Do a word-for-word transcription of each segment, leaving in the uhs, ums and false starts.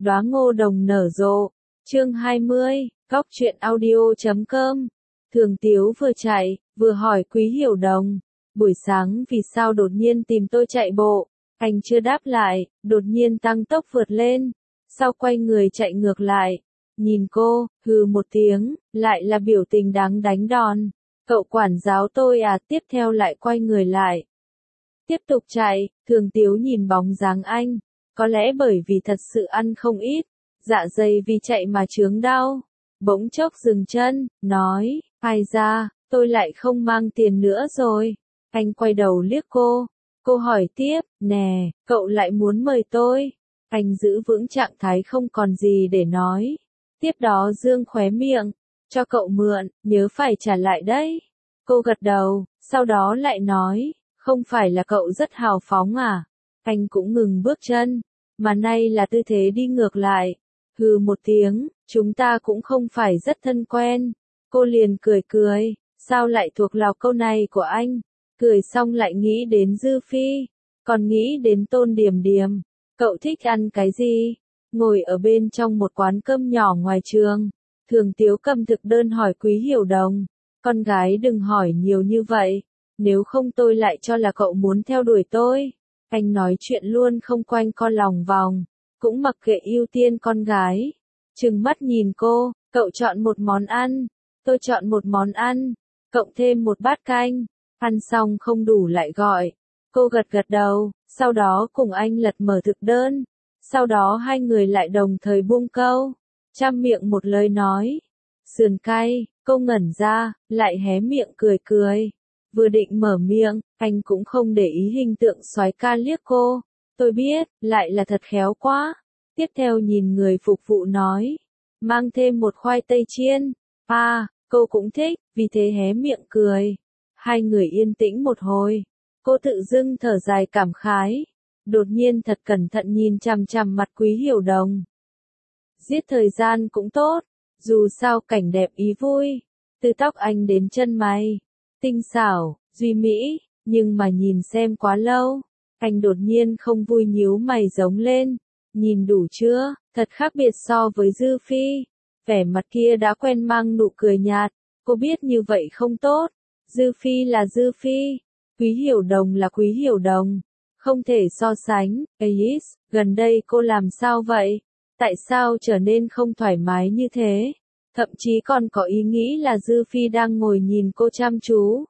Đóa ngô đồng nở rộ. Chương hai mươi, góc truyện audio chấm com. Thường Tiếu vừa chạy, vừa hỏi Quý Hiểu Đồng, buổi sáng vì sao đột nhiên tìm tôi chạy bộ, anh chưa đáp lại, đột nhiên tăng tốc vượt lên, sau quay người chạy ngược lại, nhìn cô, hừ một tiếng, lại là biểu tình đáng đánh đòn, cậu quản giáo tôi à, tiếp theo lại quay người lại. Tiếp tục chạy, Thường Tiếu nhìn bóng dáng anh, có lẽ bởi vì thật sự ăn không ít, dạ dày vì chạy mà chướng đau, bỗng chốc dừng chân, nói, ai ra, tôi lại không mang tiền nữa rồi. Anh quay đầu liếc cô, cô hỏi tiếp, nè, cậu lại muốn mời tôi. Anh giữ vững trạng thái không còn gì để nói. Tiếp đó dương khóe miệng, cho cậu mượn, nhớ phải trả lại đấy. Cô gật đầu, sau đó lại nói, không phải là cậu rất hào phóng à? Anh cũng ngừng bước chân, mà nay là tư thế đi ngược lại. Hừ một tiếng, chúng ta cũng không phải rất thân quen. Cô liền cười cười, sao lại thuộc lào câu này của anh? Cười xong lại nghĩ đến Dư Phi, còn nghĩ đến Tôn Điềm Điềm. Cậu thích ăn cái gì? Ngồi ở bên trong một quán cơm nhỏ ngoài trường, Thường Tiếu cầm thực đơn hỏi Quý Hiểu Đồng, con gái đừng hỏi nhiều như vậy, nếu không tôi lại cho là cậu muốn theo đuổi tôi. Anh nói chuyện luôn không quanh co lòng vòng, cũng mặc kệ ưu tiên con gái. Trừng mắt nhìn cô, cậu chọn một món ăn, tôi chọn một món ăn, cộng thêm một bát canh, ăn xong không đủ lại gọi. Cô gật gật đầu, sau đó cùng anh lật mở thực đơn, sau đó hai người lại đồng thời buông câu, trăm miệng một lời nói. Sườn cay, cô ngẩn ra, lại hé miệng cười cười. Vừa định mở miệng, anh cũng không để ý hình tượng soái ca liếc cô. Tôi biết, lại là thật khéo quá. Tiếp theo nhìn người phục vụ nói, mang thêm một khoai tây chiên. À, cô cũng thích, vì thế hé miệng cười. Hai người yên tĩnh một hồi. Cô tự dưng thở dài cảm khái. Đột nhiên thật cẩn thận nhìn chằm chằm mặt Quý Hiểu Đồng. Giết thời gian cũng tốt, dù sao cảnh đẹp ý vui. Từ tóc anh đến chân mày, tinh xảo, duy mỹ, nhưng mà nhìn xem quá lâu. Anh đột nhiên không vui nhíu mày giống lên. Nhìn đủ chưa, thật khác biệt so với Dư Phi. Vẻ mặt kia đã quen mang nụ cười nhạt, cô biết như vậy không tốt. Dư Phi là Dư Phi, Quý Hiểu Đồng là Quý Hiểu Đồng, không thể so sánh. Ais, gần đây cô làm sao vậy? Tại sao trở nên không thoải mái như thế? Thậm chí còn có ý nghĩ là Dư Phi đang ngồi nhìn cô chăm chú.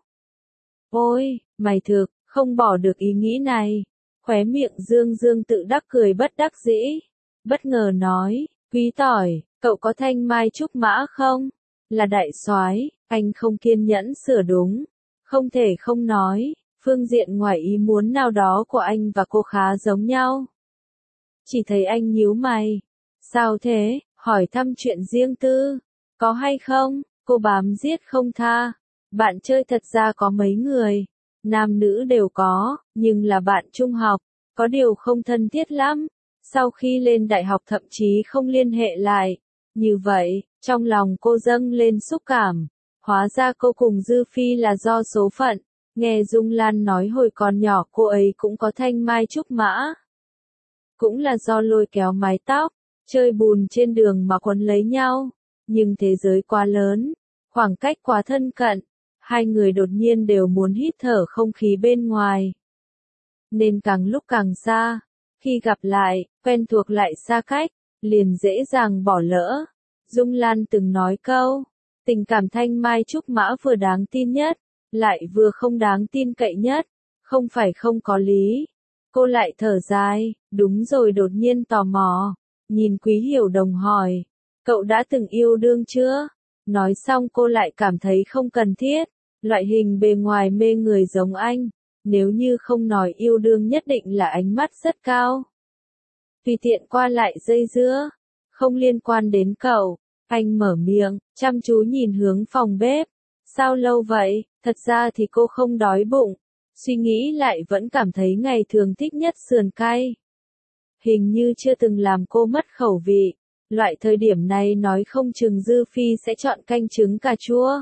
Ôi, mày thực, không bỏ được ý nghĩ này. Khóe miệng Dương Dương tự đắc cười bất đắc dĩ. Bất ngờ nói, Quý Tỏi, cậu có thanh mai trúc mã không? Là đại soái, anh không kiên nhẫn sửa đúng. Không thể không nói, phương diện ngoài ý muốn nào đó của anh và cô khá giống nhau. Chỉ thấy anh nhíu mày. Sao thế? Hỏi thăm chuyện riêng tư. Có hay không? Cô bám giết không tha. Bạn chơi thật ra có mấy người. Nam nữ đều có, nhưng là bạn trung học. Có điều không thân thiết lắm. Sau khi lên đại học thậm chí không liên hệ lại. Như vậy, trong lòng cô dâng lên xúc cảm. Hóa ra cô cùng Dư Phi là do số phận. Nghe Dung Lan nói hồi còn nhỏ cô ấy cũng có thanh mai trúc mã. Cũng là do lôi kéo mái tóc, chơi bùn trên đường mà quấn lấy nhau. Nhưng thế giới quá lớn, khoảng cách quá thân cận, hai người đột nhiên đều muốn hít thở không khí bên ngoài. Nên càng lúc càng xa, khi gặp lại, quen thuộc lại xa cách, liền dễ dàng bỏ lỡ. Dung Lan từng nói câu, tình cảm thanh mai trúc mã vừa đáng tin nhất, lại vừa không đáng tin cậy nhất, không phải không có lý. Cô lại thở dài, đúng rồi, đột nhiên tò mò, nhìn Quý Hiểu Đồng hỏi, cậu đã từng yêu đương chưa? Nói xong cô lại cảm thấy không cần thiết, loại hình bề ngoài mê người giống anh, nếu như không nói yêu đương nhất định là ánh mắt rất cao. Tùy tiện qua lại dây dưa, không liên quan đến cậu. Anh mở miệng, chăm chú nhìn hướng phòng bếp. Sao lâu vậy? Thật ra thì cô không đói bụng. Suy nghĩ lại vẫn cảm thấy ngày thường thích nhất sườn cay. Hình như chưa từng làm cô mất khẩu vị. Loại thời điểm này nói không chừng Dư Phi sẽ chọn canh trứng cà chua.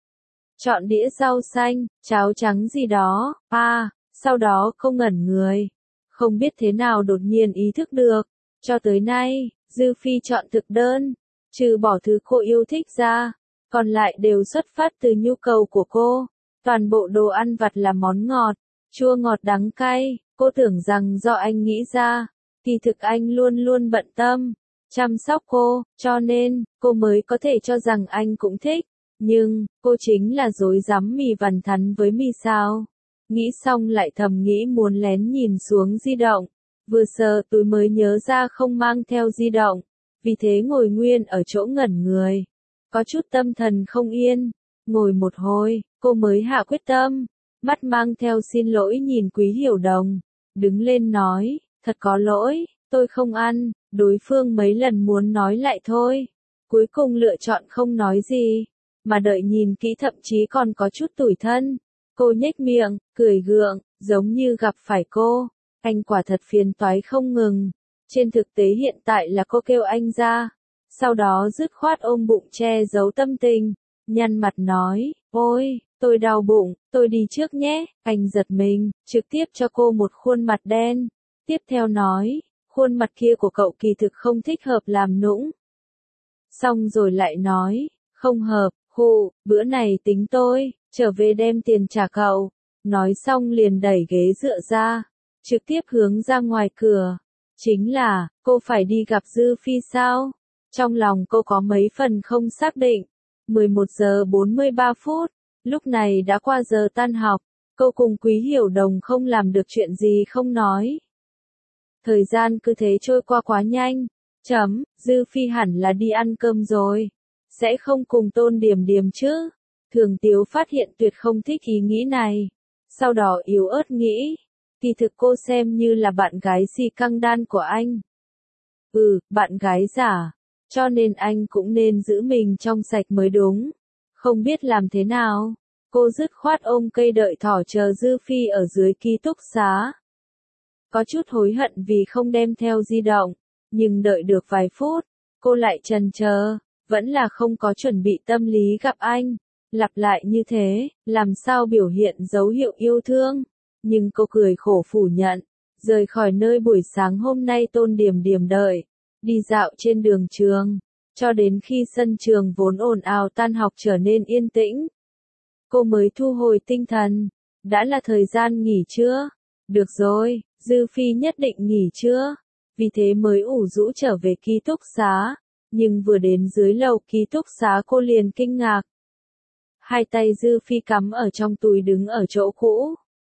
Chọn đĩa rau xanh, cháo trắng gì đó. À, sau đó cô ngẩn người. Không biết thế nào đột nhiên ý thức được. Cho tới nay, Dư Phi chọn thực đơn, trừ bỏ thứ cô yêu thích ra, còn lại đều xuất phát từ nhu cầu của cô. Toàn bộ đồ ăn vặt là món ngọt, chua ngọt đắng cay, cô tưởng rằng do anh nghĩ ra, kỳ thực anh luôn luôn bận tâm, chăm sóc cô, cho nên, cô mới có thể cho rằng anh cũng thích. Nhưng, cô chính là dối rắm mì vằn thắn với mì sao. Nghĩ xong lại thầm nghĩ muốn lén nhìn xuống di động. Vừa sờ túi mới nhớ ra không mang theo di động. Vì thế ngồi nguyên ở chỗ ngẩn người. Có chút tâm thần không yên. Ngồi một hồi, cô mới hạ quyết tâm. Mắt mang theo xin lỗi nhìn Quý Hiểu Đồng. Đứng lên nói, thật có lỗi, tôi không ăn. Đối phương mấy lần muốn nói lại thôi. Cuối cùng lựa chọn không nói gì. Mà đợi nhìn kỹ thậm chí còn có chút tủi thân. Cô nhếch miệng, cười gượng, giống như gặp phải cô. Anh quả thật phiền toái không ngừng. Trên thực tế hiện tại là cô kêu anh ra. Sau đó dứt khoát ôm bụng che giấu tâm tình. Nhăn mặt nói, ôi, tôi đau bụng, tôi đi trước nhé. Anh giật mình, trực tiếp cho cô một khuôn mặt đen. Tiếp theo nói, khuôn mặt kia của cậu kỳ thực không thích hợp làm nũng. Xong rồi lại nói, không hợp, hụ, bữa này tính tôi, trở về đem tiền trả cậu. Nói xong liền đẩy ghế dựa ra, trực tiếp hướng ra ngoài cửa. Chính là, cô phải đi gặp Dư Phi sao? Trong lòng cô có mấy phần không xác định. mười một giờ bốn mươi ba phút, lúc này đã qua giờ tan học, cô cùng Quý Hiểu Đồng không làm được chuyện gì không nói. Thời gian cứ thế trôi qua quá nhanh. Chấm, Dư Phi hẳn là đi ăn cơm rồi. Sẽ không cùng Tôn Điềm Điềm chứ? Thường Tiếu phát hiện tuyệt không thích ý nghĩ này. Sau đó yếu ớt nghĩ. Kỳ thực cô xem như là bạn gái xì căng đan của anh. Ừ, bạn gái giả. Cho nên anh cũng nên giữ mình trong sạch mới đúng. Không biết làm thế nào. Cô dứt khoát ôm cây đợi thỏ chờ Dư Phi ở dưới ký túc xá. Có chút hối hận vì không đem theo di động. Nhưng đợi được vài phút, cô lại chần chờ. Vẫn là không có chuẩn bị tâm lý gặp anh. Lặp lại như thế, làm sao biểu hiện dấu hiệu yêu thương. Nhưng cô cười khổ phủ nhận. Rời khỏi nơi buổi sáng hôm nay Tôn Điềm Điềm đợi. Đi dạo trên đường trường. Cho đến khi sân trường vốn ồn ào tan học trở nên yên tĩnh. Cô mới thu hồi tinh thần. Đã là thời gian nghỉ trưa. Được rồi, Dư Phi nhất định nghỉ trưa. Vì thế mới ủ rũ trở về ký túc xá. Nhưng vừa đến dưới lầu ký túc xá cô liền kinh ngạc. Hai tay Dư Phi cắm ở trong túi đứng ở chỗ cũ.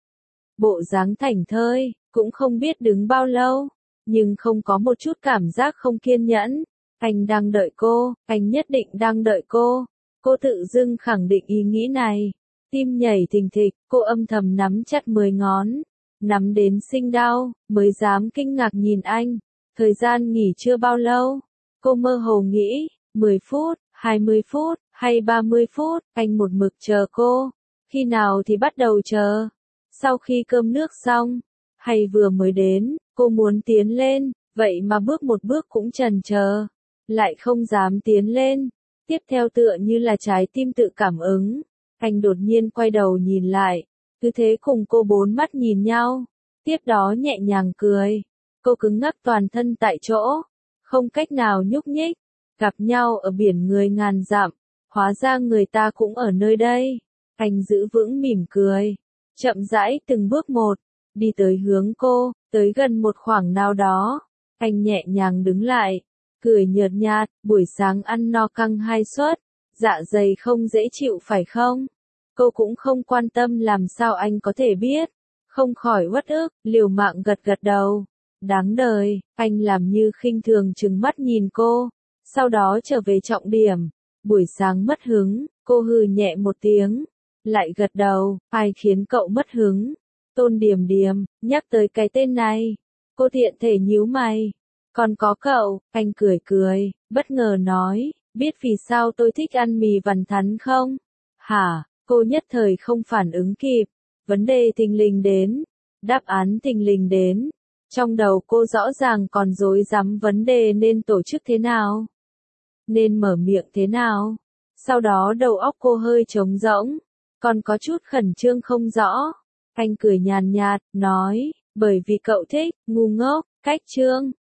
Bộ dáng thảnh thơi, cũng không biết đứng bao lâu. Nhưng không có một chút cảm giác không kiên nhẫn. Anh đang đợi cô, anh nhất định đang đợi cô. Cô tự dưng khẳng định ý nghĩ này. Tim nhảy thình thịch, cô âm thầm nắm chặt mười ngón. Nắm đến sinh đau, mới dám kinh ngạc nhìn anh. Thời gian nghỉ chưa bao lâu. Cô mơ hồ nghĩ, mười phút, hai mươi phút, hay ba mươi phút, anh một mực chờ cô. Khi nào thì bắt đầu chờ? Sau khi cơm nước xong, hay vừa mới đến, cô muốn tiến lên, vậy mà bước một bước cũng chần chờ, lại không dám tiến lên. Tiếp theo tựa như là trái tim tự cảm ứng, anh đột nhiên quay đầu nhìn lại, cứ thế cùng cô bốn mắt nhìn nhau, tiếp đó nhẹ nhàng cười. Cô cứng ngắc toàn thân tại chỗ, không cách nào nhúc nhích. Gặp nhau ở biển người ngàn dặm, hóa ra người ta cũng ở nơi đây. Anh giữ vững mỉm cười, chậm rãi từng bước một, đi tới hướng cô, tới gần một khoảng nào đó. Anh nhẹ nhàng đứng lại, cười nhợt nhạt, buổi sáng ăn no căng hai suất, dạ dày không dễ chịu phải không? Cô cũng không quan tâm làm sao anh có thể biết, không khỏi uất ức, liều mạng gật gật đầu. Đáng đời, anh làm như khinh thường trừng mắt nhìn cô, sau đó trở về trọng điểm. Buổi sáng mất hứng, cô hừ nhẹ một tiếng, lại gật đầu, ai khiến cậu mất hứng? Tôn Điềm Điềm, nhắc tới cái tên này, cô thiện thể nhíu mày. Còn có cậu, anh cười cười, bất ngờ nói, biết vì sao tôi thích ăn mì vằn thắn không? Hả, cô nhất thời không phản ứng kịp, vấn đề thình lình đến, đáp án thình lình đến. Trong đầu cô rõ ràng còn rối rắm vấn đề nên tổ chức thế nào, nên mở miệng thế nào. Sau đó đầu óc cô hơi trống rỗng, còn có chút khẩn trương không rõ. Anh cười nhàn nhạt, nói, bởi vì cậu thích, ngu ngốc, cách trương,